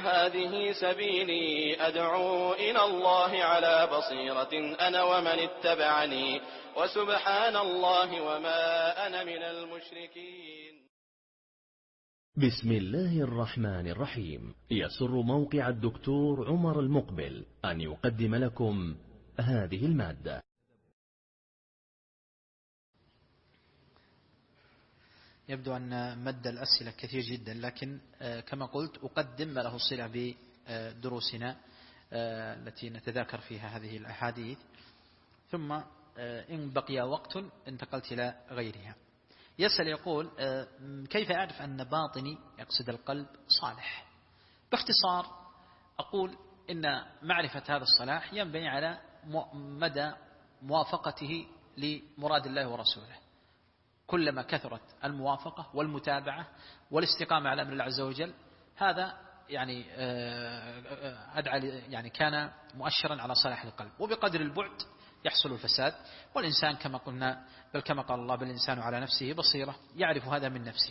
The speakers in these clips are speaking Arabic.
هذه سبيلي أدعو إلى الله على بصيرة أنا ومن اتبعني وسبحان الله وما أنا من المشركين. بسم الله الرحمن الرحيم. يسر موقع الدكتور عمر المقبل أن يقدم لكم هذه المادة. يبدو أن مد الأسئلة كثير جدا، لكن كما قلت أقدم ما له صلة بدروسنا التي نتذاكر فيها هذه الأحاديث، ثم إن بقي وقت انتقلت إلى غيرها. يسأل يقول: كيف أعرف أن باطني يقصد القلب صالح؟ باختصار أقول إن معرفة هذا الصلاح ينبني على مدى موافقته لمراد الله ورسوله. كلما كثرت الموافقة والمتابعة والاستقامة على أمر الله عز وجل، هذا يعني كان مؤشرا على صلاح القلب. وبقدر البعد يحصل الفساد، والإنسان كما قلنا بل كما قال الله: بل الإنسان على نفسه بصيرة، يعرف هذا من نفسه.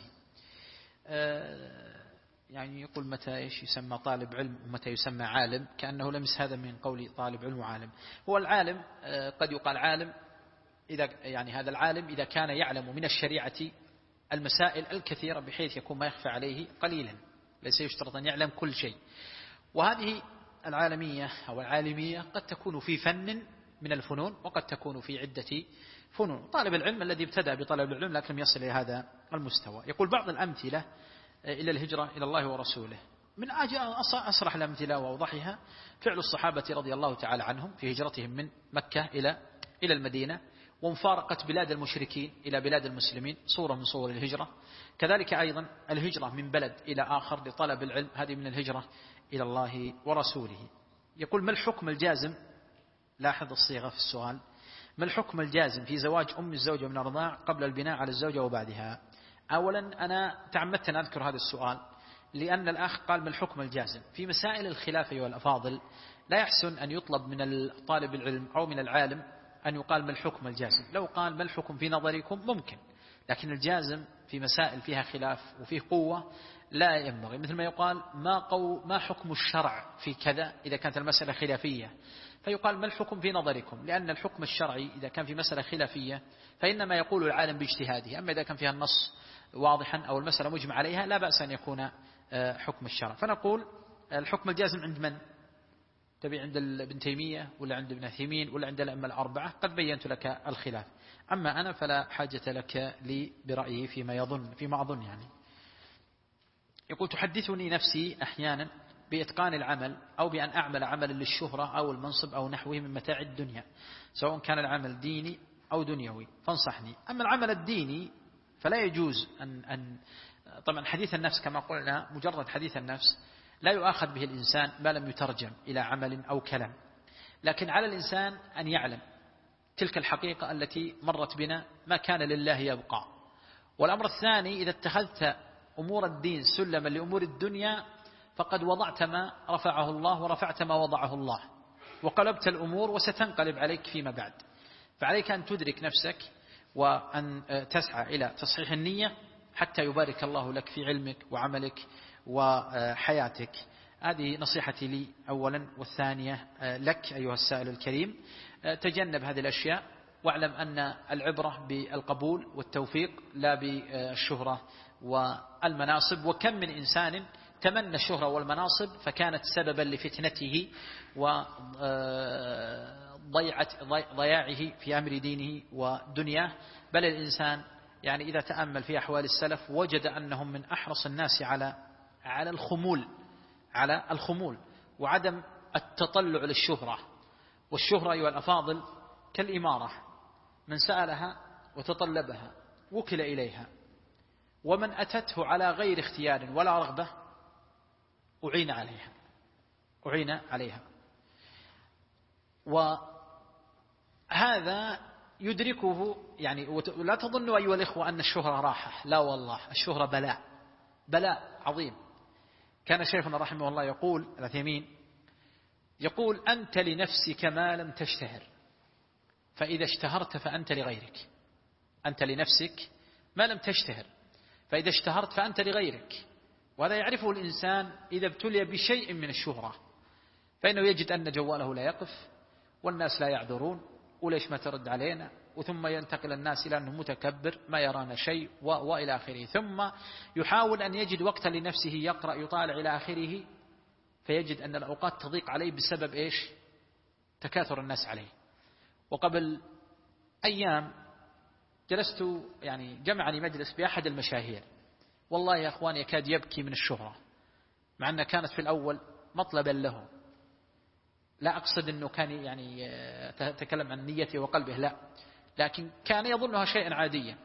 يعني يقول: متى يسمى طالب علم ومتى يسمى عالم؟ كأنه لمس هذا من قول طالب علم وعالم. هو العالم قد يقال عالم هذا العالم إذا كان يعلم من الشريعة المسائل الكثيرة بحيث يكون ما يخفى عليه قليلا، ليس يشترط أن يعلم كل شيء. وهذه العالمية أو العالمية قد تكون في فن من الفنون، وقد تكون في عدة فنون. طالب العلم الذي ابتدأ بطلب العلم لكن لم يصل إلى هذا المستوى. يقول: بعض الأمثلة إلى الهجرة إلى الله ورسوله، من أصرح الأمثلة وأوضحها فعل الصحابة رضي الله تعالى عنهم في هجرتهم من مكة إلى المدينة، ومفارقة بلاد المشركين إلى بلاد المسلمين، صورة من صور الهجرة. كذلك أيضا الهجرة من بلد إلى آخر لطلب العلم، هذه من الهجرة إلى الله ورسوله. يقول: ما الحكم الجازم؟ لاحظ الصيغة في السؤال: ما الحكم الجازم في زواج أم الزوجة من الرضاع قبل البناء على الزوجة وبعدها؟ أولا أنا تعمدت أن أذكر هذا السؤال لأن الأخ قال: ما الحكم الجازم؟ في مسائل الخلاف والأفاضل لا يحسن أن يطلب من طالب العلم أو من العالم أن يقال ما الحكم الجازم. لو قال ما الحكم في نظركم ممكن، لكن الجازم في مسائل فيها خلاف وفيه قوة لا ينبغي. مثل ما يقال: ما حكم الشرع في كذا إذا كانت المسألة خلافية، فيقال ما الحكم في نظركم، لأن الحكم الشرعي إذا كان في مسألة خلافية فإنما يقول العالم باجتهاده، أما إذا كان فيها النص واضحا أو المسألة مجمع عليها لا بأس أن يكون حكم الشرع. فنقول الحكم الجازم عند من؟ تبي عند ابن تيمية ولا عند ابن عثيمين ولا عند الأئمة الأربعة؟ قد بينت لك الخلاف، أما أنا فلا حاجة لك لي برأيه فيما أظن يعني. يقول: تحدثني نفسي أحيانا بإتقان العمل أو بأن أعمل عملا للشهرة أو المنصب أو نحوه من متاع الدنيا، سواء كان العمل ديني أو دنيوي، فانصحني. أما العمل الديني فلا يجوز طبعا حديث النفس كما قلنا، مجرد حديث النفس لا يؤاخذ به الإنسان ما لم يترجم إلى عمل أو كلام، لكن على الإنسان أن يعلم تلك الحقيقة التي مرت بنا: ما كان لله يبقى. والأمر الثاني: إذا اتخذت أمور الدين سلما لأمور الدنيا فقد وضعت ما رفعه الله ورفعت ما وضعه الله، وقلبت الأمور وستنقلب عليك فيما بعد. فعليك أن تدرك نفسك وأن تسعى إلى تصحيح النية حتى يبارك الله لك في علمك وعملك وحياتك. هذه نصيحتي لي أولا. والثانية لك أيها السائل الكريم: تجنب هذه الأشياء، واعلم أن العبرة بالقبول والتوفيق لا بالشهرة والمناصب. وكم من إنسان تمنى الشهرة والمناصب فكانت سببا لفتنته وضياعه في أمر دينه ودنياه. بل الإنسان يعني إذا تأمل في أحوال السلف وجد أنهم من أحرص الناس على الخمول وعدم التطلع للشهرة. والشهرة أيها الأفاضل كالإمارة، من سألها وتطلبها وكل إليها، ومن أتته على غير اختيار ولا رغبة أعين عليها. وهذا يدركه يعني. ولا تظنوا أيها الإخوة أن الشهرة راحة، لا والله، الشهرة بلاء عظيم. كان شيخنا رحمه الله يقول العثيمين يقول: أنت لنفسك ما لم تشتهر، فإذا اشتهرت فأنت لغيرك. أنت لنفسك ما لم تشتهر، فإذا اشتهرت فأنت لغيرك. وهذا يعرفه الإنسان إذا ابتلي بشيء من الشهرة، فإنه يجد أن جواله لا يقف والناس لا يعذرون، وليش ما ترد علينا، وثم ينتقل الناس إلى أنه متكبر ما يرانا شيء وإلى آخره. ثم يحاول أن يجد وقتا لنفسه يقرأ يطالع إلى آخره، فيجد أن الأوقات تضيق عليه بسبب إيش؟ تكاثر الناس عليه. وقبل أيام جلست يعني جمعني مجلس بأحد المشاهير، والله يا أخوان يكاد يبكي من الشهرة، مع أنها كانت في الأول مطلبا له. لا أقصد أنه كان يعني تكلم عن نيته وقلبه، لا، لكن كان يظنها شيئا عاديا،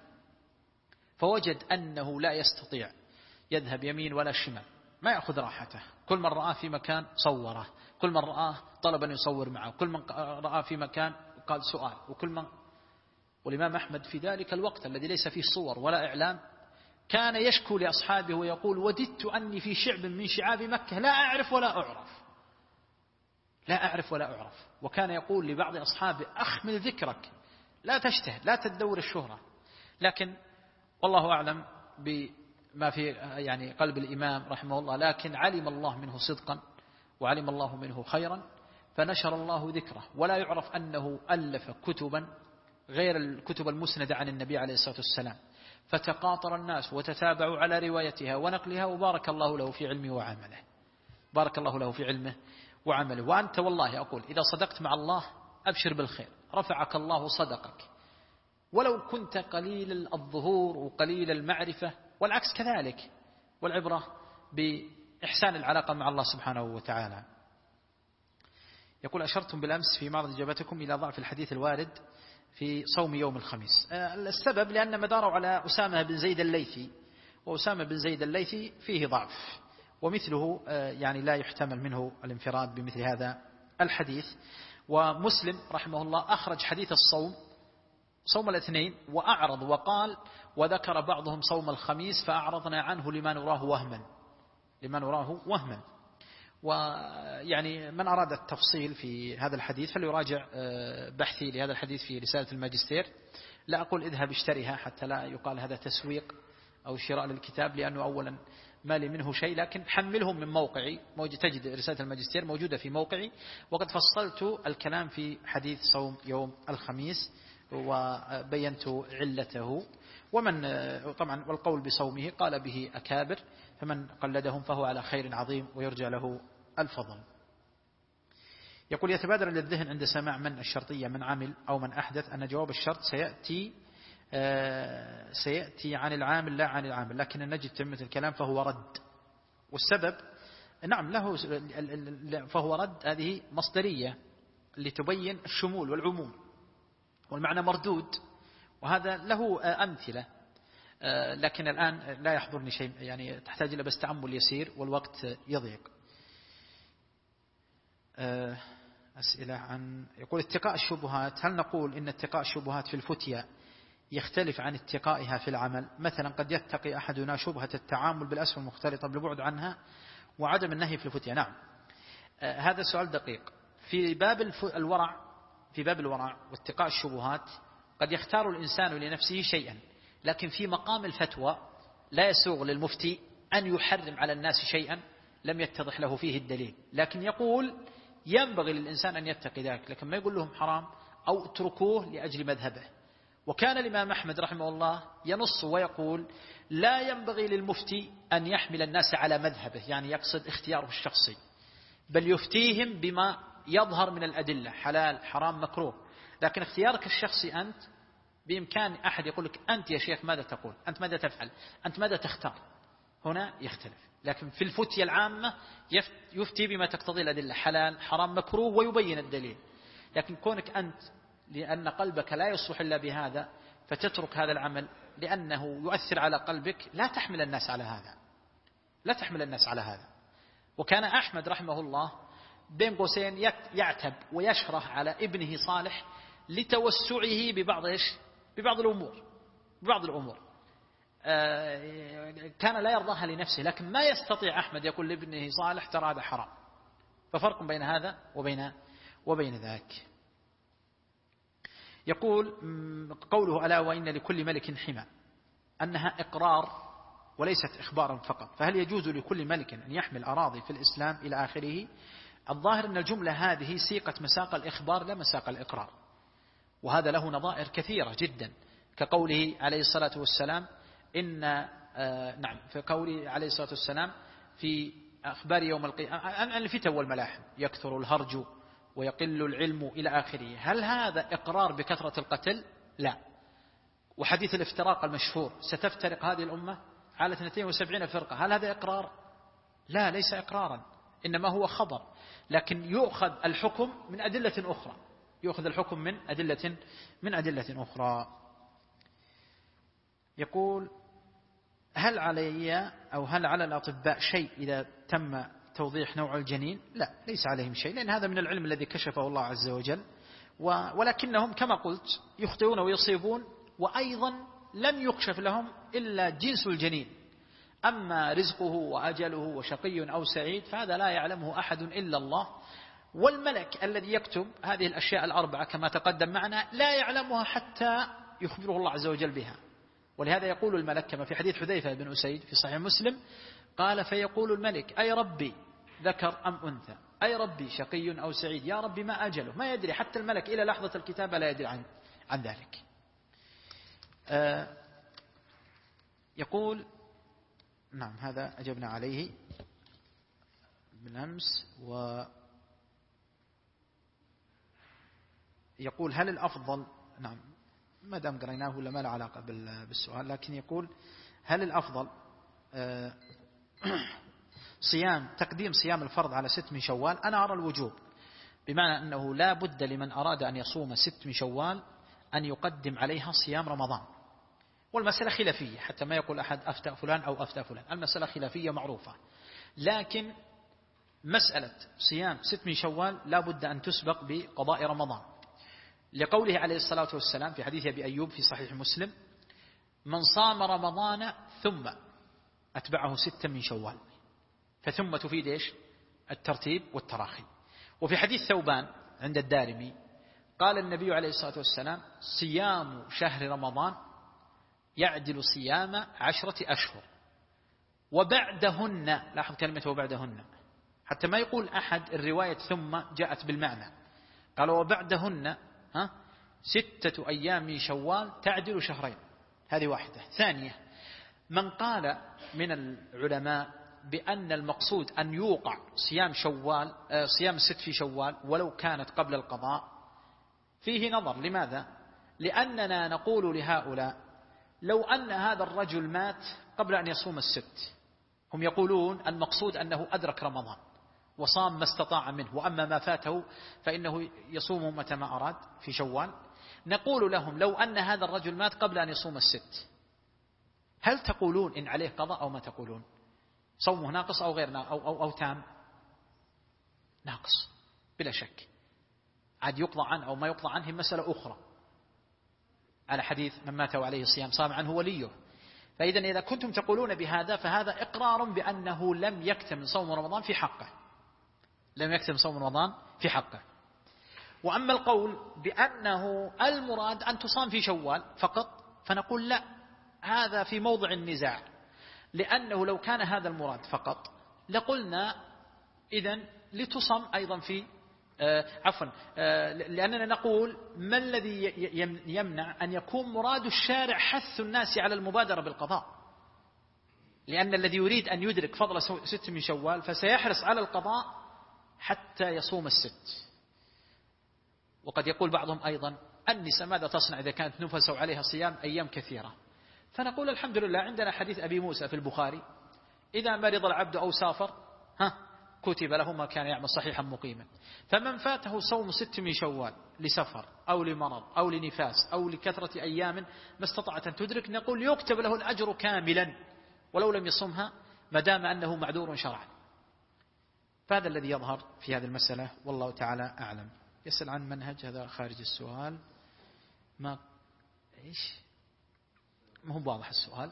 فوجد أنه لا يستطيع يذهب يمين ولا شمال، ما يأخذ راحته. كل من رآه في مكان صوره، كل من رآه طلب أن يصور معه، كل من رآه في مكان قال سؤال، والإمام أحمد في ذلك الوقت الذي ليس فيه صور ولا إعلام كان يشكو لأصحابه ويقول: وددت أني في شعب من شعاب مكة لا أعرف ولا أعرف، لا أعرف ولا أعرف. وكان يقول لبعض أصحابه: أخمل ذكرك، لا تجتهد، لا تدور الشهرة. لكن والله أعلم بما في يعني قلب الإمام رحمه الله، لكن علم الله منه صدقا وعلم الله منه خيرا فنشر الله ذكره. ولا يعرف أنه ألف كتبا غير الكتب المسندة عن النبي عليه الصلاة والسلام، فتقاطر الناس وتتابعوا على روايتها ونقلها، وبارك الله له في علمه وعمله، بارك الله له في علمه وعمله. وأنت والله أقول إذا صدقت مع الله أبشر بالخير، رفعك الله صدقك، ولو كنت قليل الظهور وقليل المعرفة، والعكس كذلك. والعبرة بإحسان العلاقة مع الله سبحانه وتعالى. يقول: أشرتم بالأمس في معرض إجابتكم إلى ضعف الحديث الوارد في صوم يوم الخميس. السبب لأن مداره على أسامة بن زيد الليثي، وأسامة بن زيد الليثي فيه ضعف، ومثله يعني لا يحتمل منه الانفراد بمثل هذا الحديث. ومسلم رحمه الله أخرج حديث الصوم، صوم الاثنين، وأعرض وقال: وذكر بعضهم صوم الخميس فأعرضنا عنه لما نراه وهما. ويعني من أراد التفصيل في هذا الحديث فليراجع بحثي لهذا الحديث في رسالة الماجستير. لا أقول اذهب اشتريها حتى لا يقال هذا تسويق أو شراء للكتاب، لأنه أولا ما لي منه شيء، لكن حملهم من موقعي، تجد رسالة الماجستير موجودة في موقعي، وقد فصلت الكلام في حديث صوم يوم الخميس وبينت علته. ومن طبعا والقول بصومه قال به أكابر، فمن قلدهم فهو على خير عظيم ويرجى له الفضل. يقول: يتبادر للذهن عند سماع من الشرطية من عمل أو من أحدث أن جواب الشرط سيأتي عن العامل لا عن العامل، لكن نجد تمة الكلام فهو رد. والسبب نعم له، فهو رد هذه مصدرية لتبين الشمول والعموم، والمعنى مردود، وهذا له أمثلة، لكن الآن لا يحضرني شيء، يعني تحتاج إلى بس تأمل يسير والوقت يضيق. أسئلة عن يقول: اتقاء الشبهات، هل نقول إن اتقاء الشبهات في الفتية يختلف عن اتقائها في العمل؟ مثلا قد يتقي أحدنا شبهة التعامل بالأسهم المختلطة بالبعد عنها وعدم النهي في الفتية. نعم، هذا سؤال دقيق. في باب الورع واتقاء الشبهات قد يختار الإنسان لنفسه شيئا، لكن في مقام الفتوى لا يسوغ للمفتي أن يحرم على الناس شيئا لم يتضح له فيه الدليل، لكن يقول ينبغي للإنسان أن يتقي ذلك، لكن ما يقول لهم حرام أو اتركوه لأجل مذهبه. وكان الإمام أحمد رحمه الله ينص ويقول: لا ينبغي للمفتي أن يحمل الناس على مذهبه، يعني يقصد اختياره الشخصي، بل يفتيهم بما يظهر من الأدلة، حلال حرام مكروه. لكن اختيارك الشخصي أنت، بإمكان أحد يقول لك: أنت يا شيخ ماذا تقول؟ أنت ماذا تفعل؟ أنت ماذا تختار؟ هنا يختلف. لكن في الفتية العامة يفتي بما تقتضي الأدلة، حلال حرام مكروه، ويبين الدليل. لكن كونك أنت لأن قلبك لا يصلح إلا بهذا فتترك هذا العمل لأنه يؤثر على قلبك، لا تحمل الناس على هذا. وكان أحمد رحمه الله بين قوسين يعتب ويشرح على ابنه صالح لتوسعه ببعض الأمور كان لا يرضاها لنفسه، لكن ما يستطيع أحمد يقول لابنه صالح ترى هذا حرام. ففرق بين هذا وبين ذاك. يقول: قوله ألا وإن لكل ملك حمى، أنها إقرار وليست إخبارا فقط. فهل يجوز لكل ملك أن يحمل أراضي في الإسلام إلى آخره؟ الظاهر أن الجملة هذه سيقت مساق الإخبار لا مساق الإقرار، وهذا له نظائر كثيرة جدا، كقوله عليه الصلاة والسلام في قوله عليه الصلاة والسلام في أخبار يوم القيامة عن الفتن والملاحم يكثر الهرج ويقل العلم إلى آخره. هل هذا إقرار بكثرة القتل؟ لا. وحديث الافتراق المشهور ستفترق هذه الأمة على 72 فرقة، هل هذا إقرار؟ لا، ليس إقرارا، إنما هو خبر، لكن يؤخذ الحكم من أدلة أخرى، يؤخذ الحكم من أدلة أخرى. يقول هل علي أو هل على الأطباء شيء إذا تم توضيح نوع الجنين؟ لا، ليس عليهم شيء، لأن هذا من العلم الذي كشفه الله عز وجل، ولكنهم كما قلت يخطئون ويصيبون، وأيضا لم يكشف لهم إلا جنس الجنين، أما رزقه وأجله وشقي أو سعيد فهذا لا يعلمه أحد إلا الله، والملك الذي يكتب هذه الأشياء الأربعة كما تقدم معنا لا يعلمها حتى يخبره الله عز وجل بها. ولهذا يقول الملك كما في حديث حذيفة بن أسيد في صحيح مسلم قال فيقول الملك أي ربي ذكر أم أنثى، أي ربي شقي أو سعيد، يا ربي ما أجله، ما يدري، حتى الملك إلى لحظة الكتابة لا يدري عن ذلك. يقول نعم، هذا أجبنا عليه بالأمس. ويقول هل الأفضل، نعم ما دام قريناه ولا ما له علاقة بالسؤال، لكن يقول هل الأفضل تقديم صيام الفرض على 6 من شوال؟ أنا أرى الوجوب، بمعنى أنه لا بد لمن أراد أن يصوم 6 من شوال أن يقدم عليها صيام رمضان. والمسألة خلافية، حتى ما يقول أحد أفتى فلان أو أفتى فلان، المسألة خلافية معروفة، لكن مسألة صيام 6 من شوال لا بد أن تسبق بقضاء رمضان، لقوله عليه الصلاة والسلام في حديث أبي أيوب في صحيح مسلم من صام رمضان ثم أتبعه 6 من شوال، فثم تفيد إيش؟ الترتيب والتراخي. وفي حديث ثوبان عند الدارمي قال النبي عليه الصلاة والسلام صيام شهر رمضان يعدل صيام 10 أشهر وبعدهن، لاحظ كلمة وبعدهن، حتى ما يقول أحد الرواية ثم جاءت بالمعنى، قال وبعدهن 6 أيام من شوال تعدل شهرين، هذه واحدة. ثانية، من قال من العلماء بأن المقصود أن يوقع صيام 6 في شوال ولو كانت قبل القضاء، فيه نظر. لماذا؟ لأننا نقول لهؤلاء لو أن هذا الرجل مات قبل أن يصوم 6، هم يقولون المقصود أنه أدرك رمضان وصام ما استطاع منه، وأما ما فاته فإنه يصوم متى ما أراد في شوال. نقول لهم لو أن هذا الرجل مات قبل أن يصوم 6، هل تقولون إن عليه قضاء أو ما تقولون؟ صومه ناقص أو غير ناقص أو تام؟ ناقص بلا شك، عاد يقضى عنه أو ما يقضى عنه مسألة أخرى، على حديث من مات وعليه الصيام صام عنه وليه. فإذا إذا كنتم تقولون بهذا فهذا إقرار بأنه لم يكتمل صوم رمضان في حقه، لم يكتمل صوم رمضان في حقه. وأما القول بأنه المراد أن تصام في شوال فقط، فنقول لا، هذا في موضع النزاع، لأنه لو كان هذا المراد فقط لقلنا إذن لتصم أيضا في لأننا نقول ما الذي يمنع أن يكون مراد الشارع حث الناس على المبادرة بالقضاء، لأن الذي يريد أن يدرك فضل 6 من شوال فسيحرص على القضاء حتى يصوم 6. وقد يقول بعضهم أيضا النساء ماذا تصنع إذا كانت نفس عليها صيام أيام كثيرة؟ فنقول الحمد لله عندنا حديث أبي موسى في البخاري إذا مرض العبد أو سافر كتب له ما كان يعمل صحيحا مقيما. فمن فاته صوم 6 من شوال لسفر أو لمرض أو لنفاس أو لكثرة أيام ما استطاعت أن تدرك، نقول يكتب له الأجر كاملا ولو لم يصمها ما دام أنه معذور شرعا. فهذا الذي يظهر في هذه المسألة والله تعالى أعلم. يسأل عن منهج، هذا خارج السؤال، ما هو واضح السؤال.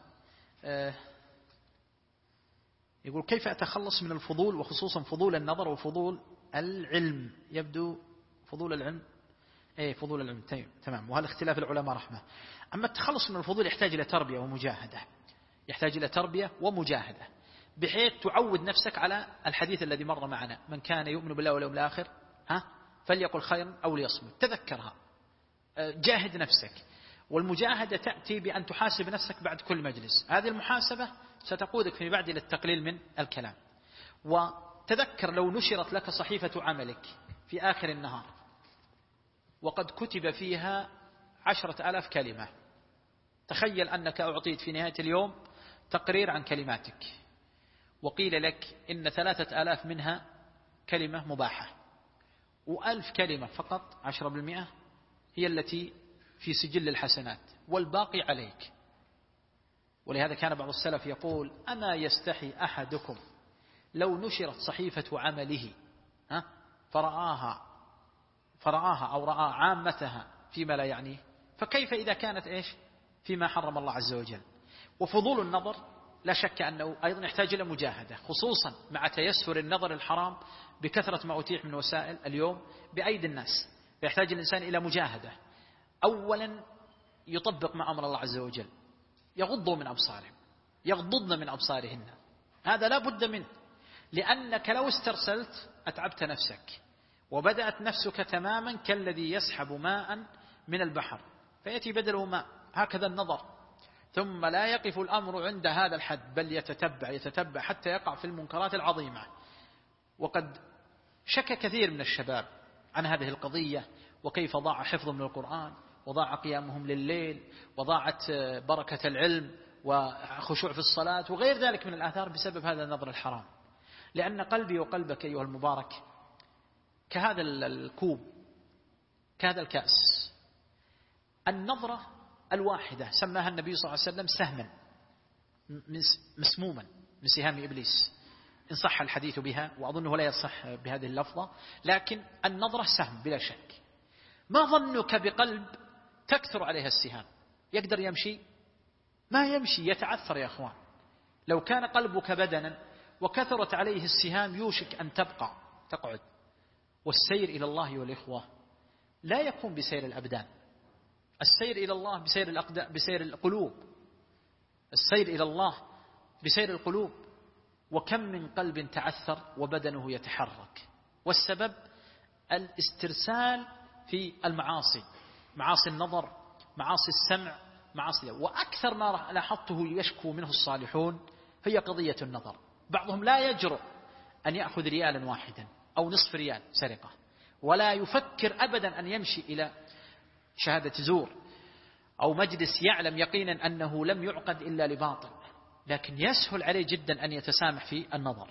يقول كيف أتخلص من الفضول وخصوصا فضول النظر وفضول العلم؟ يبدو فضول العلم فضول العلم تمام، وهل اختلاف العلماء رحمة. أما التخلص من الفضول يحتاج إلى تربية ومجاهدة، يحتاج إلى تربية ومجاهدة، بحيث تعود نفسك على الحديث الذي مر معنا: من كان يؤمن بالله واليوم الآخر فليقل خيرا أو ليصمت. تذكرها، جاهد نفسك. والمجاهدة تأتي بأن تحاسب نفسك بعد كل مجلس. هذه المحاسبة ستقودك في بعد إلى التقليل من الكلام. وتذكر لو نشرت لك صحيفة عملك في آخر النهار وقد كتب فيها 10,000 كلمة، تخيل أنك أعطيت في نهاية اليوم تقرير عن كلماتك، وقيل لك إن 3,000 منها كلمة مباحة، و1000 كلمة فقط 10% هي التي في سجل الحسنات، والباقي عليك. ولهذا كان بعض السلف يقول: أما يستحي أحدكم لو نشرت صحيفة عمله فرآها أو رأى عامتها فيما لا يعنيه، فكيف إذا كانت فيما حرم الله عز وجل. وفضول النظر لا شك أنه أيضا يحتاج إلى مجاهدة، خصوصا مع تيسر النظر الحرام بكثرة ما أتيح من وسائل اليوم بأيدي الناس. فيحتاج الإنسان إلى مجاهدة. أولا يطبق ما أمر الله عز وجل، يغضوا من أبصارهم، يغضضن من أبصارهن، هذا لا بد منه، لأنك لو استرسلت أتعبت نفسك، وبدأت نفسك تماما كالذي يسحب ماء من البحر فيأتي بدله ماء. هكذا النظر. ثم لا يقف الأمر عند هذا الحد، بل يتتبع حتى يقع في المنكرات العظيمة. وقد شك كثير من الشباب عن هذه القضية، وكيف ضاع حفظ من القرآن، وضاع قيامهم لليل، وضاعت بركة العلم وخشوع في الصلاة وغير ذلك من الآثار بسبب هذا النظر الحرام. لأن قلبي وقلبك أيها المبارك كهذا الكوب، كهذا الكأس. النظرة الواحدة سماها النبي صلى الله عليه وسلم سهما مسموما من سهام إبليس، إن صح الحديث بها، وأظنه لا يصح بهذه اللفظة، لكن النظرة سهم بلا شك. ما ظنك بقلب تكثر عليها السهام؟ يقدر يمشي؟ ما يمشي، يتعثر يا أخوان. لو كان قلبك بدنا وكثرت عليه السهام يوشك أن تقعد. والسير إلى الله والإخوة لا يكون بسير الأبدان، السير إلى الله بسير القلوب، السير إلى الله بسير القلوب. وكم من قلب تعثر وبدنه يتحرك، والسبب الاسترسال في المعاصي، معاصي النظر، معاصي السمع، معاصي. وأكثر ما لاحظته يشكو منه الصالحون هي قضية النظر. بعضهم لا يجرؤ أن يأخذ ريالا واحدا أو نصف ريال سرقة، ولا يفكر أبدا أن يمشي إلى شهادة زور أو مجلس يعلم يقينا أنه لم يعقد إلا لباطل، لكن يسهل عليه جدا أن يتسامح في النظر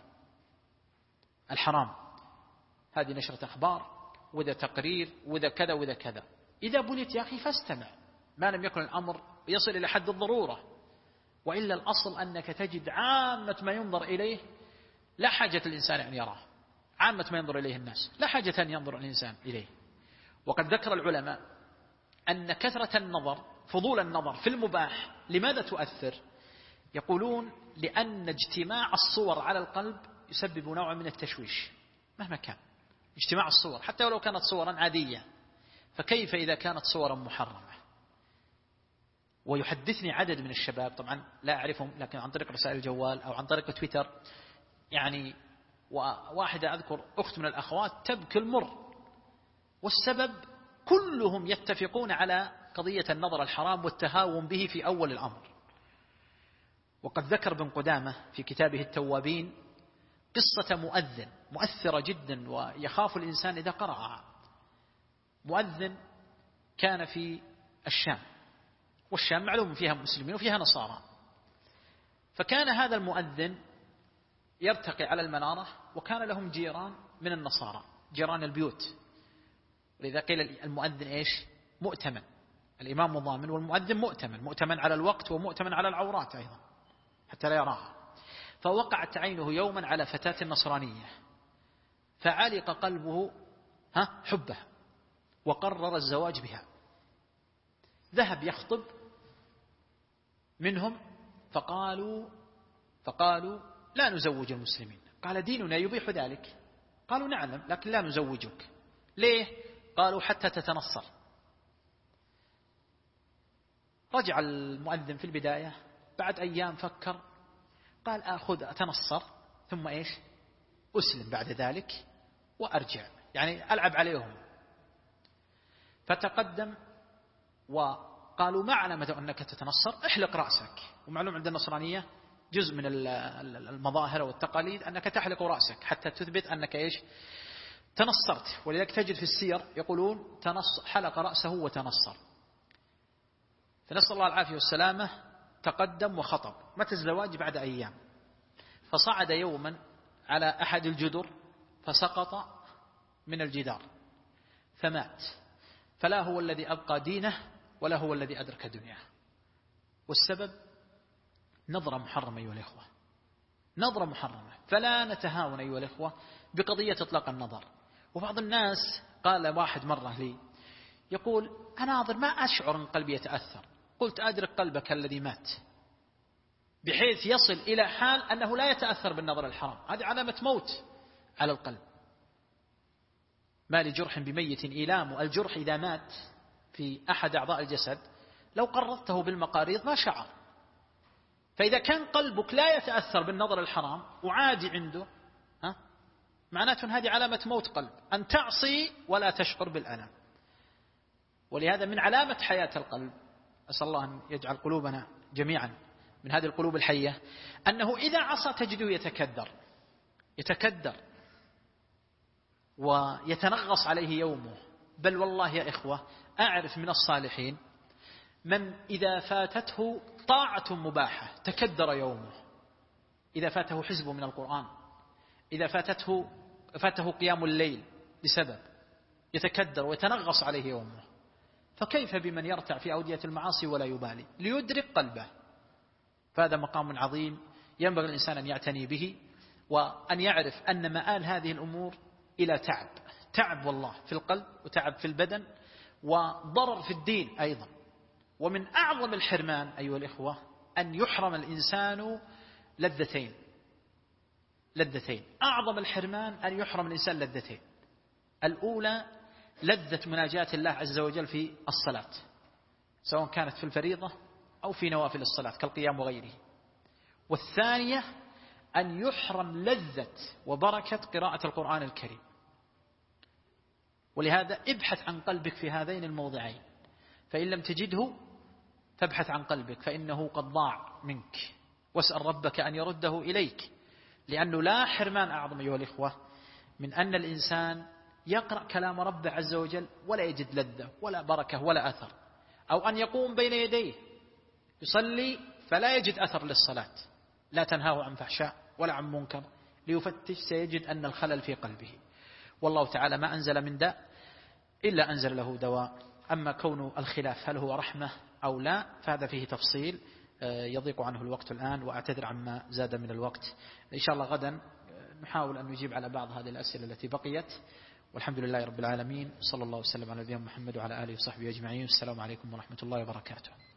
الحرام. هذه نشرة أخبار، وذا تقرير، وذا كذا وذا كذا. إذا بليت يا أخي فاستمع، ما لم يكن الأمر يصل إلى حد الضرورة، وإلا الأصل أنك تجد عامة ما ينظر إليه لا حاجة الإنسان أن يراه، عامة ما ينظر إليه الناس لا حاجة أن ينظر الإنسان إليه. وقد ذكر العلماء أن كثرة النظر، فضول النظر في المباح، لماذا تؤثر؟ يقولون لأن اجتماع الصور على القلب يسبب نوع من التشويش مهما كان. اجتماع الصور حتى ولو كانت صورا عادية، فكيف إذا كانت صورا محرمة؟ ويحدثني عدد من الشباب، طبعا لا أعرفهم لكن عن طريق رسائل الجوال أو عن طريق تويتر، يعني واحدة أذكر أخت من الأخوات تبكي المر، والسبب كلهم يتفقون على قضية النظر الحرام والتهاون به في أول الأمر. وقد ذكر ابن قدامة في كتابه التوابين قصة مؤذن مؤثرة جدا ويخاف الإنسان إذا قرأها. مؤذن كان في الشام، والشام معلوم فيها مسلمين وفيها نصارى، فكان هذا المؤذن يرتقي على المنارة، وكان لهم جيران من النصارى، جيران البيوت. ولذا قيل المؤذن مؤتمن، الإمام مضامن والمؤذن مؤتمن على الوقت ومؤتمن على العورات أيضا حتى لا يراها. فوقعت عينه يوما على فتاة نصرانية، فعلق قلبه حبها، وقرر الزواج بها. ذهب يخطب منهم فقالوا لا نزوج المسلمين. قال ديننا يبيح ذلك. قالوا نعلم لكن لا نزوجك. ليه؟ قالوا حتى تتنصر. رجع المؤذن في البداية بعد أيام فكر قال أخذ أتنصر ثم إيش أسلم بعد ذلك وأرجع، يعني ألعب عليهم. فتقدم وقالوا ما علامة أنك تتنصر؟ احلق رأسك. ومعلوم عند النصرانية جزء من المظاهر والتقاليد أنك تحلق رأسك حتى تثبت أنك إيش تنصرت. ولذلك تجد في السير يقولون حلق رأسه وتنصر. فنسأل الله العافية والسلامة. تقدم وخطب. متى الزواج؟ بعد أيام. فصعد يوما على أحد الجدر فسقط من الجدار فمات. فلا هو الذي أبقى دينه ولا هو الذي أدرك دنياه. والسبب نظرة محرمة أيها الإخوة، نظرة محرمة. فلا نتهاون أيها الإخوة بقضية إطلاق النظر. وبعض الناس قال واحد مرة لي يقول أناظر ما أشعر أن قلبي يتأثر. قلت أدرك قلبك الذي مات بحيث يصل إلى حال أنه لا يتأثر بالنظر الحرام. هذه علامة موت على القلب. ما لجرح بميت إيلام. الجرح إذا مات في أحد أعضاء الجسد لو قرضته بالمقاريض ما شعر. فإذا كان قلبك لا يتأثر بالنظر الحرام وعادي عنده معناته هذه علامة موت قلب، أن تعصي ولا تشعر بالألم. ولهذا من علامة حياة القلب، أسأل الله أن يجعل قلوبنا جميعا من هذه القلوب الحية، أنه إذا عصى تجده يتكدر ويتنغص عليه يومه. بل والله يا إخوة أعرف من الصالحين من إذا فاتته طاعة مباحة تكدر يومه. إذا فاته حزب من القرآن، إذا فاته قيام الليل لسبب يتكدر ويتنغص عليه يومه. فكيف بمن يرتع في أودية المعاصي ولا يبالي ليدرك قلبه؟ فهذا مقام عظيم ينبغي الإنسان أن يعتني به، وأن يعرف أن مآل هذه الأمور إلى تعب والله في القلب وتعب في البدن وضرر في الدين أيضا. ومن أعظم الحرمان أيها الإخوة أن يحرم الإنسان لذتين. أعظم الحرمان أن يحرم الإنسان لذتين. الأولى لذة مناجاة الله عز وجل في الصلاة، سواء كانت في الفريضة أو في نوافل الصلاة كالقيام وغيره. والثانية أن يحرم لذة وبركة قراءة القرآن الكريم. ولهذا ابحث عن قلبك في هذين الموضعين، فإن لم تجده فابحث عن قلبك فإنه قد ضاع منك، واسأل ربك أن يرده إليك. لأنه لا حرمان أعظم أيها الإخوة من أن الإنسان يقرأ كلام ربه عز وجل ولا يجد لذة ولا بركة ولا أثر، أو أن يقوم بين يديه يصلي فلا يجد أثر للصلاة. لا تنهاه عن فحشاء ولا عن منكر ليفتش، سيجد أن الخلل في قلبه. والله تعالى ما أنزل من داء إلا أنزل له دواء. أما كون الخلاف هل هو رحمة أو لا فهذا فيه تفصيل يضيق عنه الوقت الآن، وأعتذر عما زاد من الوقت. إن شاء الله غدا نحاول أن نجيب على بعض هذه الأسئلة التي بقيت. والحمد لله رب العالمين، صلى الله وسلم على نبينا محمد وعلى آله وصحبه أجمعين. السلام عليكم ورحمة الله وبركاته.